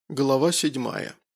Глава 7.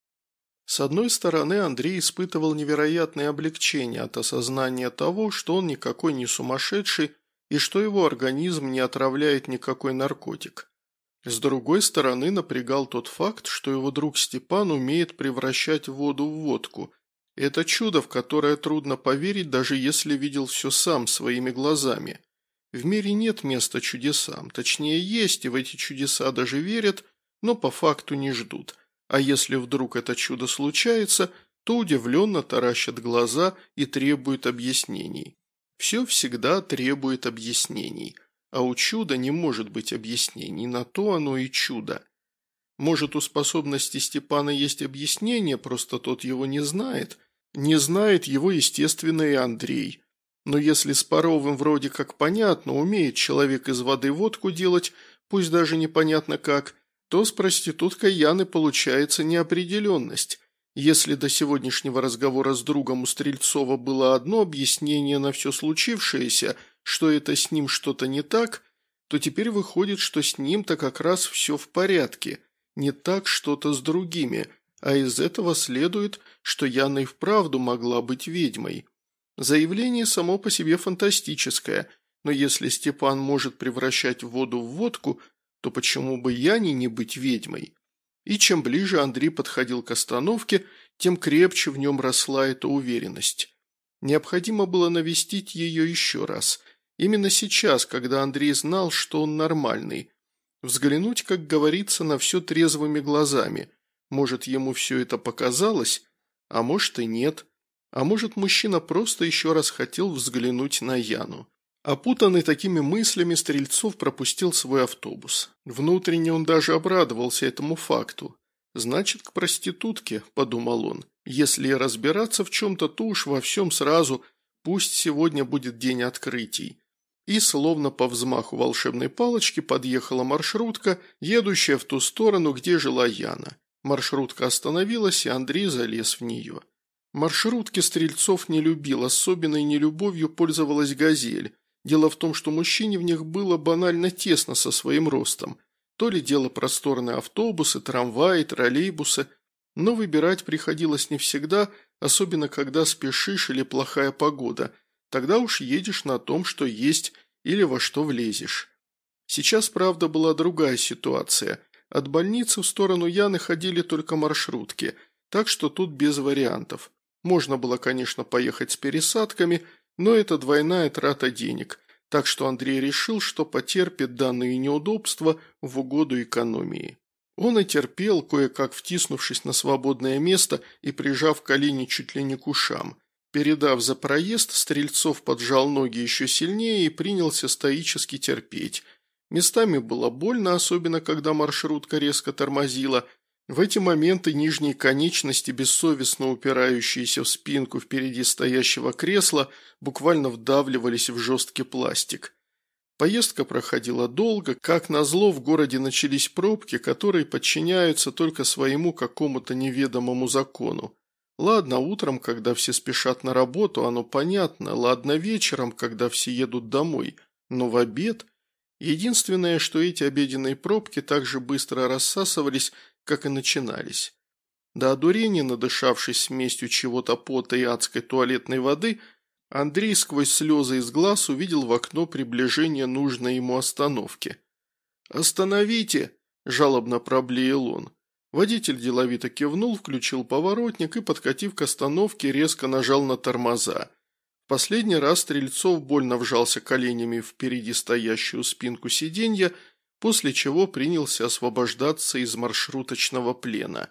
С одной стороны, Андрей испытывал невероятное облегчение от осознания того, что он никакой не сумасшедший и что его организм не отравляет никакой наркотик. С другой стороны, напрягал тот факт, что его друг Степан умеет превращать воду в водку. Это чудо, в которое трудно поверить, даже если видел все сам своими глазами. В мире нет места чудесам, точнее есть, и в эти чудеса даже верят, но по факту не ждут. А если вдруг это чудо случается, то удивленно таращат глаза и требуют объяснений. Все всегда требует объяснений, а у чуда не может быть объяснений, на то оно и чудо. Может, у способности Степана есть объяснение, просто тот его не знает. Не знает его, естественно, и Андрей. Но если с Паровым вроде как понятно, умеет человек из воды водку делать, пусть даже непонятно как, то с проституткой Яны получается неопределенность. Если до сегодняшнего разговора с другом у Стрельцова было одно объяснение на все случившееся, что это с ним что-то не так, то теперь выходит, что с ним-то как раз все в порядке, не так что-то с другими, а из этого следует, что Яна и вправду могла быть ведьмой. Заявление само по себе фантастическое, но если Степан может превращать воду в водку, то почему бы Яне не быть ведьмой? И чем ближе Андрей подходил к остановке, тем крепче в нем росла эта уверенность. Необходимо было навестить ее еще раз. Именно сейчас, когда Андрей знал, что он нормальный. Взглянуть, как говорится, на все трезвыми глазами. Может, ему все это показалось, а может и нет. А может, мужчина просто еще раз хотел взглянуть на Яну. Опутанный такими мыслями, Стрельцов пропустил свой автобус. Внутренне он даже обрадовался этому факту. «Значит, к проститутке», – подумал он. «Если разбираться в чем-то, то уж во всем сразу, пусть сегодня будет день открытий». И словно по взмаху волшебной палочки подъехала маршрутка, едущая в ту сторону, где жила Яна. Маршрутка остановилась, и Андрей залез в нее. Маршрутки Стрельцов не любил, особенной нелюбовью пользовалась «Газель». Дело в том, что мужчине в них было банально тесно со своим ростом. То ли дело просторные автобусы, трамваи, троллейбусы. Но выбирать приходилось не всегда, особенно когда спешишь или плохая погода. Тогда уж едешь на том, что есть, или во что влезешь. Сейчас, правда, была другая ситуация. От больницы в сторону Яны ходили только маршрутки, так что тут без вариантов. Можно было, конечно, поехать с пересадками, но это двойная трата денег, так что Андрей решил, что потерпит данные неудобства в угоду экономии. Он и терпел, кое-как втиснувшись на свободное место и прижав колени чуть ли не к ушам. Передав за проезд, Стрельцов поджал ноги еще сильнее и принялся стоически терпеть. Местами было больно, особенно когда маршрутка резко тормозила. В эти моменты нижние конечности, бессовестно упирающиеся в спинку впереди стоящего кресла, буквально вдавливались в жесткий пластик. Поездка проходила долго, как назло в городе начались пробки, которые подчиняются только своему какому-то неведомому закону. Ладно, утром, когда все спешат на работу, оно понятно, ладно, вечером, когда все едут домой, но в обед... Единственное, что эти обеденные пробки так же быстро рассасывались, как и начинались. До одурения, надышавшись смесью чего-то пота и адской туалетной воды, Андрей сквозь слезы из глаз увидел в окно приближение нужной ему остановки. «Остановите!» – жалобно проблеял он. Водитель деловито кивнул, включил поворотник и, подкатив к остановке, резко нажал на тормоза. В последний раз Стрельцов больно вжался коленями впереди стоящую спинку сиденья, после чего принялся освобождаться из маршруточного плена.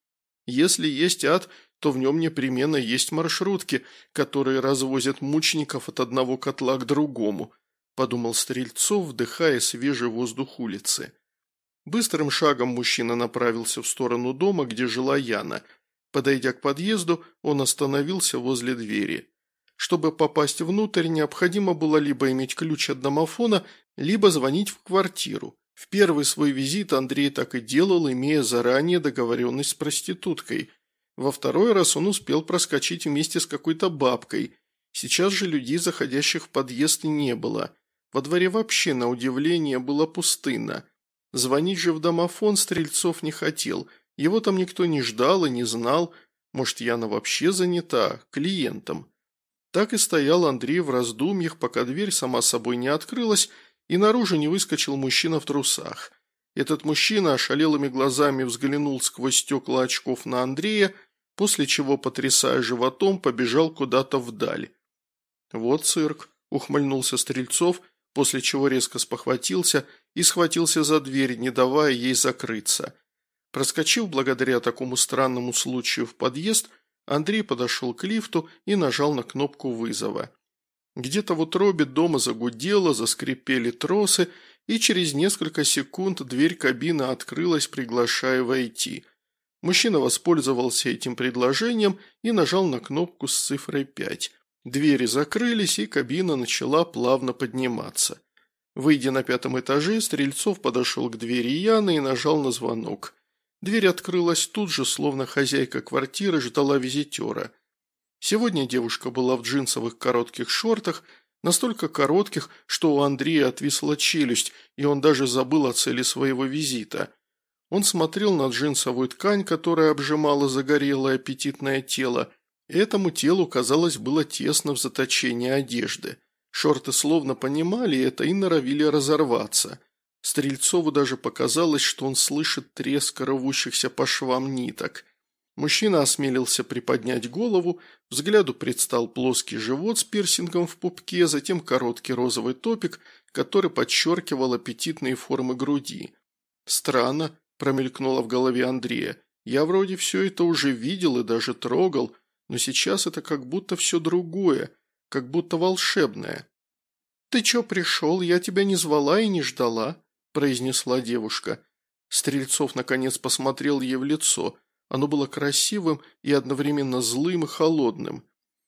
Если есть ад, то в нем непременно есть маршрутки, которые развозят мучеников от одного котла к другому, подумал Стрельцов, вдыхая свежий воздух улицы. Быстрым шагом мужчина направился в сторону дома, где жила Яна. Подойдя к подъезду, он остановился возле двери. Чтобы попасть внутрь, необходимо было либо иметь ключ от домофона, либо звонить в квартиру. В первый свой визит Андрей так и делал, имея заранее договоренность с проституткой. Во второй раз он успел проскочить вместе с какой-то бабкой. Сейчас же людей, заходящих в подъезд, не было. Во дворе вообще, на удивление, было пустынно. Звонить же в домофон Стрельцов не хотел, Его там никто не ждал и не знал. Может, Яна вообще занята клиентом. Так и стоял Андрей в раздумьях, пока дверь сама собой не открылась, и наружу не выскочил мужчина в трусах. Этот мужчина ошалелыми глазами взглянул сквозь стекла очков на Андрея, после чего, потрясая животом, побежал куда-то вдаль. «Вот цирк», – ухмыльнулся Стрельцов, после чего резко спохватился и схватился за дверь, не давая ей закрыться. Проскочив благодаря такому странному случаю в подъезд, Андрей подошел к лифту и нажал на кнопку вызова. Где-то в утробе дома загудело, заскрипели тросы, и через несколько секунд дверь кабины открылась, приглашая войти. Мужчина воспользовался этим предложением и нажал на кнопку с цифрой 5. Двери закрылись, и кабина начала плавно подниматься. Выйдя на 5-м этаже, Стрельцов подошел к двери Яны и нажал на звонок. Дверь открылась тут же, словно хозяйка квартиры ждала визитера. Сегодня девушка была в джинсовых коротких шортах, настолько коротких, что у Андрея отвисла челюсть, и он даже забыл о цели своего визита. Он смотрел на джинсовую ткань, которая обжимала загорелое аппетитное тело. Этому телу, казалось, было тесно в заточении одежды. Шорты словно понимали это и норовили разорваться. Стрельцову даже показалось, что он слышит треск рвущихся по швам ниток. Мужчина осмелился приподнять голову, взгляду предстал плоский живот с пирсингом в пупке, затем короткий розовый топик, который подчеркивал аппетитные формы груди. «Странно», – промелькнуло в голове Андрея, – «я вроде все это уже видел и даже трогал, но сейчас это как будто все другое, как будто волшебное». «Ты чё пришел? Я тебя не звала и не ждала», – произнесла девушка. Стрельцов наконец посмотрел ей в лицо. Оно было красивым и одновременно злым и холодным.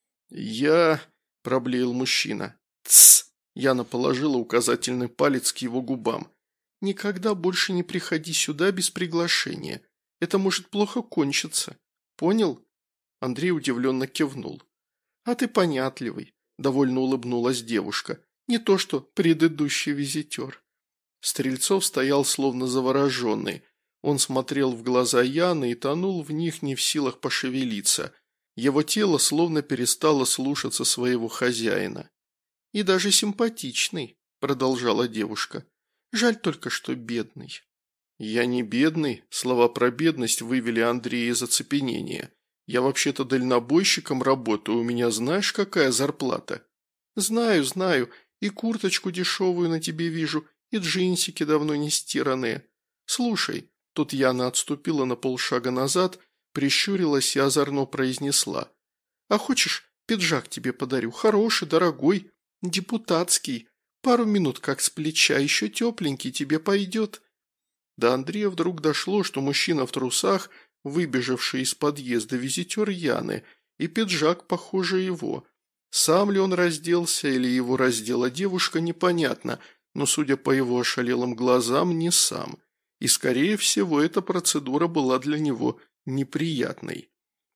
«Я...» – проблеял мужчина. «Тсс!» – Яна положила указательный палец к его губам. «Никогда больше не приходи сюда без приглашения. Это может плохо кончиться. Понял?» Андрей удивленно кивнул. «А ты понятливый», – довольно улыбнулась девушка. «Не то что предыдущий визитер». Стрельцов стоял словно завороженный. Он смотрел в глаза Яны и тонул в них, не в силах пошевелиться. Его тело словно перестало слушаться своего хозяина. «И даже симпатичный», – продолжала девушка. «Жаль только, что бедный». «Я не бедный», – слова про бедность вывели Андрея из оцепенения. «Я вообще-то дальнобойщиком работаю, у меня знаешь, какая зарплата?» «Знаю, знаю, и курточку дешевую на тебе вижу, и джинсики давно не стиранные. Слушай». Тут Яна отступила на полшага назад, прищурилась и озорно произнесла. «А хочешь, пиджак тебе подарю? Хороший, дорогой, депутатский. Пару минут как с плеча, еще тепленький, тебе пойдет». До Андрея вдруг дошло, что мужчина в трусах, выбежавший из подъезда, визитер Яны, и пиджак, похоже, его. Сам ли он разделся или его раздела девушка, непонятно, но, судя по его ошалелым глазам, не сам. И, скорее всего, эта процедура была для него неприятной.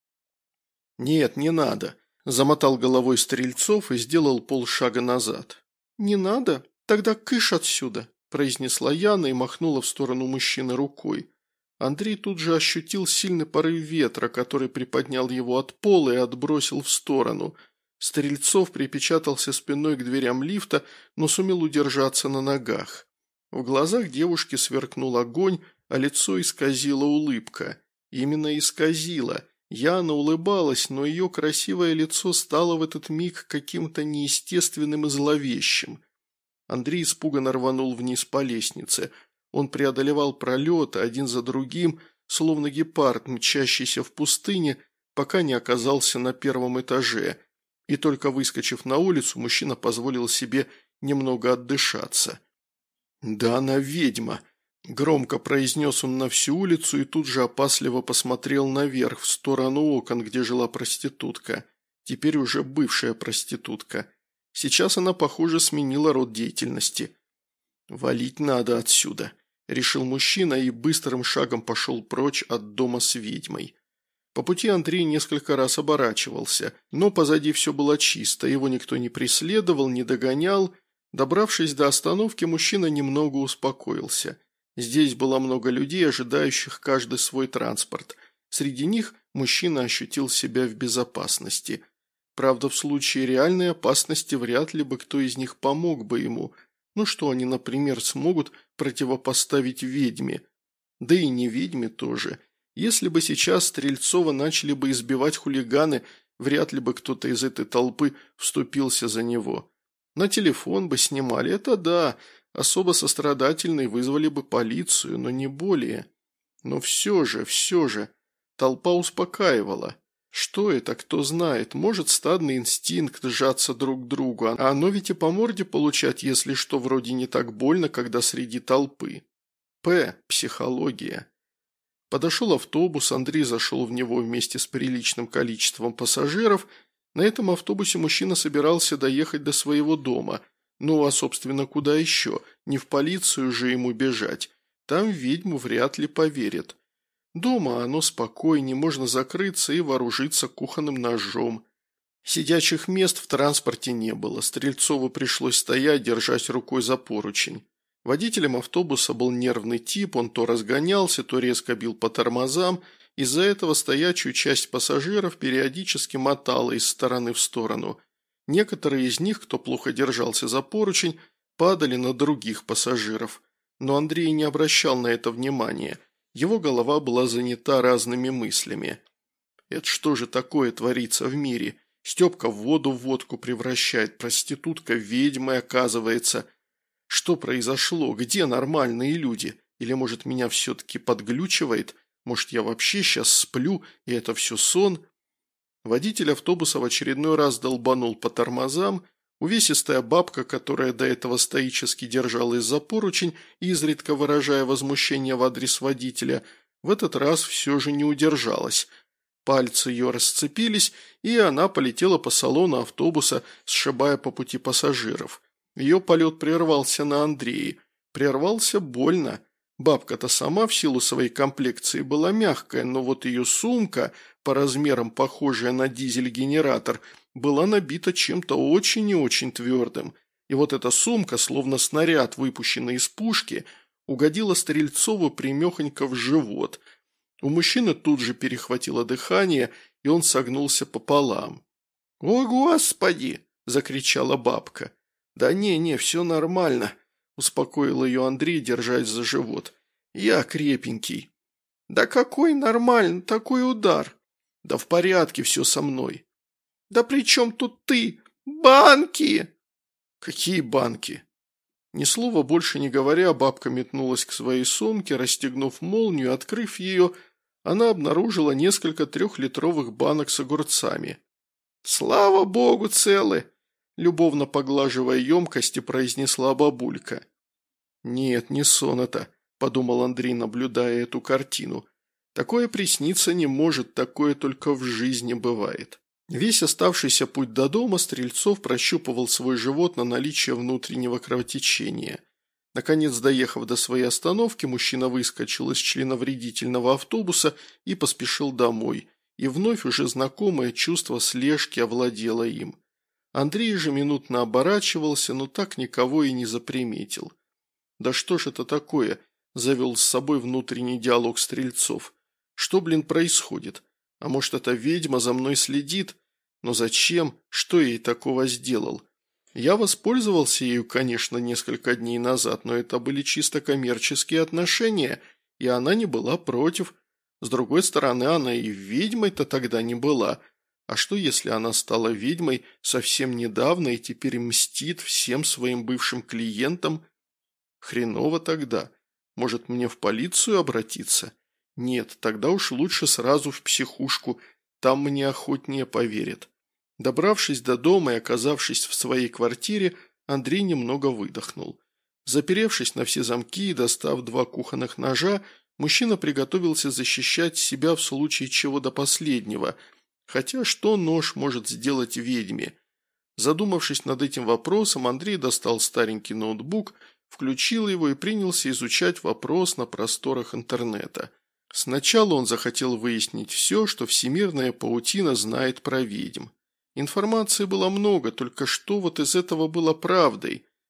«Нет, не надо», – замотал головой Стрельцов и сделал полшага назад. «Не надо? Тогда кыш отсюда», – произнесла Яна и махнула в сторону мужчины рукой. Андрей тут же ощутил сильный порыв ветра, который приподнял его от пола и отбросил в сторону. Стрельцов припечатался спиной к дверям лифта, но сумел удержаться на ногах. В глазах девушки сверкнул огонь, а лицо исказила улыбка. Именно исказила. Яна улыбалась, но ее красивое лицо стало в этот миг каким-то неестественным и зловещим. Андрей испуганно рванул вниз по лестнице. Он преодолевал пролеты один за другим, словно гепард, мчащийся в пустыне, пока не оказался на 1-м этаже. И только выскочив на улицу, мужчина позволил себе немного отдышаться. «Да она ведьма!» – громко произнес он на всю улицу и тут же опасливо посмотрел наверх, в сторону окон, где жила проститутка. Теперь уже бывшая проститутка. Сейчас она, похоже, сменила род деятельности. «Валить надо отсюда», – решил мужчина и быстрым шагом пошел прочь от дома с ведьмой. По пути Андрей несколько раз оборачивался, но позади все было чисто, его никто не преследовал, не догонял. Добравшись до остановки, мужчина немного успокоился. Здесь было много людей, ожидающих каждый свой транспорт. Среди них мужчина ощутил себя в безопасности. Правда, в случае реальной опасности вряд ли бы кто из них помог бы ему. Ну что они, например, смогут противопоставить ведьме? Да и не ведьме тоже. Если бы сейчас Стрельцова начали бы избивать хулиганы, вряд ли бы кто-то из этой толпы вступился за него. На телефон бы снимали, это да, особо сострадательные вызвали бы полицию, но не более. Но все же, толпа успокаивала. Что это, кто знает, может стадный инстинкт сжаться друг к другу, а оно ведь и по морде получать, если что, вроде не так больно, когда среди толпы. Психология. Подошел автобус, Андрей зашел в него вместе с приличным количеством пассажиров. На этом автобусе мужчина собирался доехать до своего дома. Ну а, собственно, куда еще? Не в полицию же ему бежать. Там ведьму вряд ли поверят. Дома оно спокойнее, можно закрыться и вооружиться кухонным ножом. Сидячих мест в транспорте не было, Стрельцову пришлось стоять, держась рукой за поручень. Водителем автобуса был нервный тип, он то разгонялся, то резко бил по тормозам, из-за этого стоячую часть пассажиров периодически мотала из стороны в сторону. Некоторые из них, кто плохо держался за поручень, падали на других пассажиров. Но Андрей не обращал на это внимания. Его голова была занята разными мыслями. Это что же такое творится в мире? Степка воду в водку превращает, проститутка ведьмой оказывается. Что произошло? Где нормальные люди? Или, может, меня все-таки подглючивает? Может, я вообще сейчас сплю, и это все сон? Водитель автобуса в очередной раз долбанул по тормозам. Увесистая бабка, которая до этого стоически держалась за поручень, изредка выражая возмущение в адрес водителя, в этот раз все же не удержалась. Пальцы ее расцепились, и она полетела по салону автобуса, сшибая по пути пассажиров. Ее полет прервался на Андрее. Прервался больно. Бабка-то сама в силу своей комплекции была мягкая, но вот ее сумка, по размерам похожая на дизель-генератор, была набита чем-то очень и очень твердым. И вот эта сумка, словно снаряд, выпущенный из пушки, угодила Стрельцову примехонько в живот. У мужчины тут же перехватило дыхание, и он согнулся пополам. «О, Господи!» – закричала бабка. «Да не, все нормально», – успокоил ее Андрей, держась за живот. «Я крепенький». «Да какой нормально, такой удар?» «Да в порядке все со мной». «Да при чем тут ты? Банки!» «Какие банки?» Ни слова больше не говоря, бабка метнулась к своей сумке, расстегнув молнию, открыв ее, она обнаружила несколько 3-литровых банок с огурцами. «Слава богу, целы!» – любовно поглаживая емкости, произнесла бабулька. «Нет, не сон это», – подумал Андрей, наблюдая эту картину. «Такое присниться не может, такое только в жизни бывает». Весь оставшийся путь до дома Стрельцов прощупывал свой живот на наличие внутреннего кровотечения. Наконец, доехав до своей остановки, мужчина выскочил из членовредительного автобуса и поспешил домой, и вновь уже знакомое чувство слежки овладело им. Андрей же минутно оборачивался, но так никого и не заприметил. «Да что ж это такое?» – завел с собой внутренний диалог Стрельцов. «Что, происходит? А может, эта ведьма за мной следит? Но зачем? Что я ей такого сделал? Я воспользовался ею, конечно, несколько дней назад, но это были чисто коммерческие отношения, и она не была против. С другой стороны, она и ведьмой-то тогда не была. А что, если она стала ведьмой совсем недавно и теперь мстит всем своим бывшим клиентам? Хреново тогда. Может, мне в полицию обратиться? Нет, тогда уж лучше сразу в психушку, там мне охотнее поверят». Добравшись до дома и оказавшись в своей квартире, Андрей немного выдохнул. Заперевшись на все замки и достав 2 кухонных ножа, мужчина приготовился защищать себя в случае чего до последнего. Хотя что нож может сделать ведьме? Задумавшись над этим вопросом, Андрей достал старенький ноутбук, включил его и принялся изучать вопрос на просторах интернета. Сначала он захотел выяснить все, что всемирная паутина знает про ведьм. Информации было много, только что вот из этого было правдой?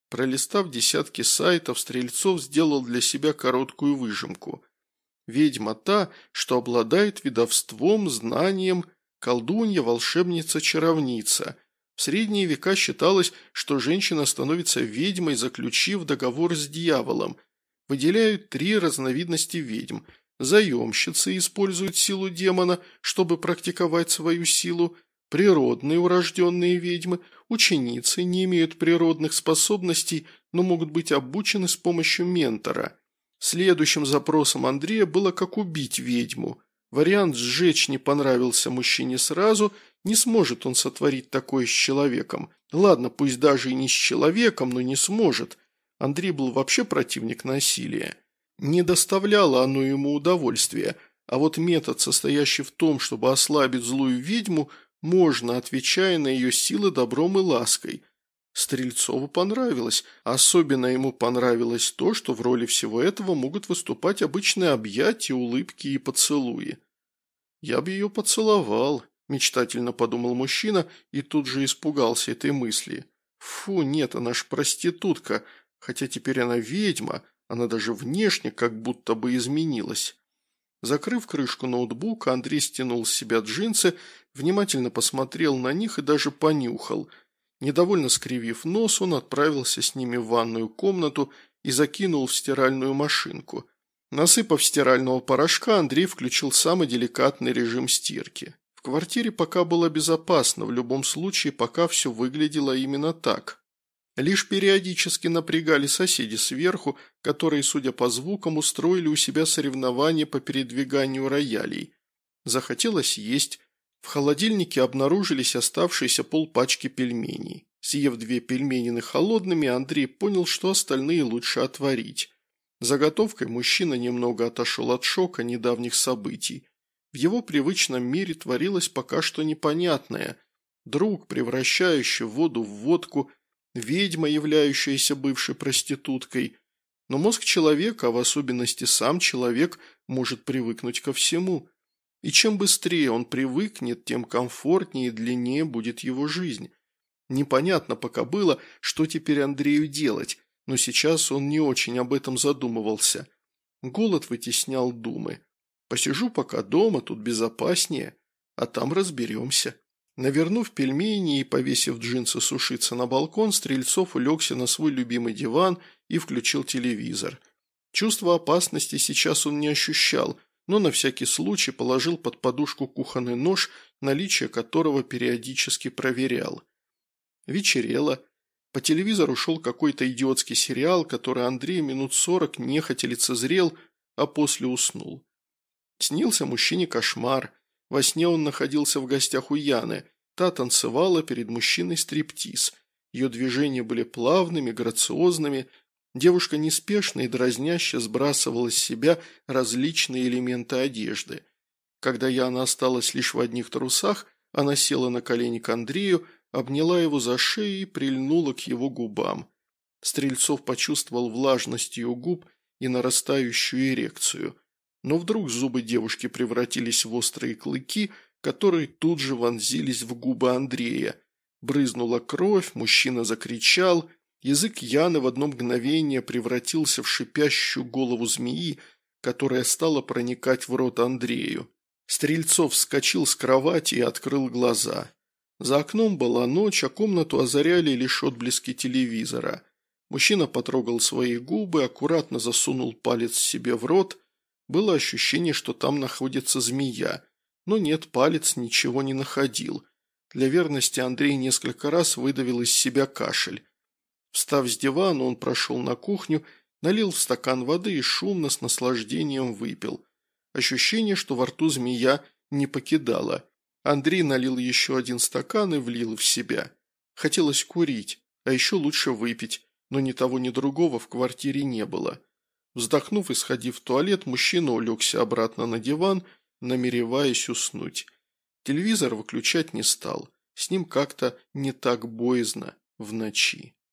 Пролистав десятки сайтов, Стрельцов сделал для себя короткую выжимку. Ведьма та, что обладает ведовством, знанием, колдунья, волшебница, чаровница. В средние века считалось, что женщина становится ведьмой, заключив договор с дьяволом. Выделяют 3 разновидности ведьм. Заемщицы используют силу демона, чтобы практиковать свою силу. Природные урожденные ведьмы, ученицы, не имеют природных способностей, но могут быть обучены с помощью ментора. Следующим запросом Андрея было, как убить ведьму. Вариант «сжечь» не понравился мужчине сразу, не сможет он сотворить такое с человеком. Ладно, пусть даже и не с человеком, но не сможет. Андрей был вообще противник насилия. Не доставляло оно ему удовольствия, а вот метод, состоящий в том, чтобы ослабить злую ведьму, можно, отвечая на ее силы добром и лаской. Стрельцову понравилось. Особенно ему понравилось то, что в роли всего этого могут выступать обычные объятия, улыбки и поцелуи. «Я бы ее поцеловал», – мечтательно подумал мужчина и тут же испугался этой мысли. «Фу, нет, она ж проститутка, хотя теперь она ведьма, она даже внешне как будто бы изменилась». Закрыв крышку ноутбука, Андрей стянул с себя джинсы, внимательно посмотрел на них и даже понюхал. Недовольно скривив нос, он отправился с ними в ванную комнату и закинул в стиральную машинку. Насыпав стирального порошка, Андрей включил самый деликатный режим стирки. В квартире пока было безопасно, в любом случае пока все выглядело именно так. Лишь периодически напрягали соседи сверху, которые, судя по звукам, устроили у себя соревнования по передвиганию роялей. Захотелось есть. В холодильнике обнаружились оставшиеся полпачки пельменей. Съев 2 пельменины холодными, Андрей понял, что остальные лучше отварить. Заготовкой мужчина немного отошел от шока недавних событий. В его привычном мире творилось пока что непонятное. Друг, превращающий воду в водку, ведьма, являющаяся бывшей проституткой. Но мозг человека, а в особенности сам человек, может привыкнуть ко всему. И чем быстрее он привыкнет, тем комфортнее и длиннее будет его жизнь. Непонятно пока было, что теперь Андрею делать, но сейчас он не очень об этом задумывался. Голод вытеснял думы. Посижу пока дома, тут безопаснее, а там разберемся. Навернув пельмени и повесив джинсы сушиться на балкон, Стрельцов улегся на свой любимый диван и включил телевизор. Чувство опасности сейчас он не ощущал, но на всякий случай положил под подушку кухонный нож, наличие которого периодически проверял. Вечерело. По телевизору шел какой-то идиотский сериал, который Андрей минут 40 нехотя лицезрел, а после уснул. Снился мужчине кошмар. Во сне он находился в гостях у Яны. Та танцевала перед мужчиной стриптиз. Ее движения были плавными, грациозными. Девушка неспешно и дразняще сбрасывала с себя различные элементы одежды. Когда Яна осталась лишь в одних трусах, она села на колени к Андрею, обняла его за шею и прильнула к его губам. Стрельцов почувствовал влажность ее губ и нарастающую эрекцию. Но вдруг зубы девушки превратились в острые клыки, которые тут же вонзились в губы Андрея. Брызнула кровь, мужчина закричал. Язык Яны в одно мгновение превратился в шипящую голову змеи, которая стала проникать в рот Андрею. Стрельцов вскочил с кровати и открыл глаза. За окном была ночь, а комнату озаряли лишь отблески телевизора. Мужчина потрогал свои губы, аккуратно засунул палец себе в рот. Было ощущение, что там находится змея, но нет, палец ничего не находил. Для верности Андрей несколько раз выдавил из себя кашель. Встав с дивана, он прошел на кухню, налил в стакан воды и шумно с наслаждением выпил. Ощущение, что во рту змея не покидало. Андрей налил еще 1 стакан и влил в себя. Хотелось курить, а еще лучше выпить, но ни того, ни другого в квартире не было. Вздохнув и сходив в туалет, мужчина улегся обратно на диван, намереваясь уснуть. Телевизор выключать не стал, с ним как-то не так боязно в ночи.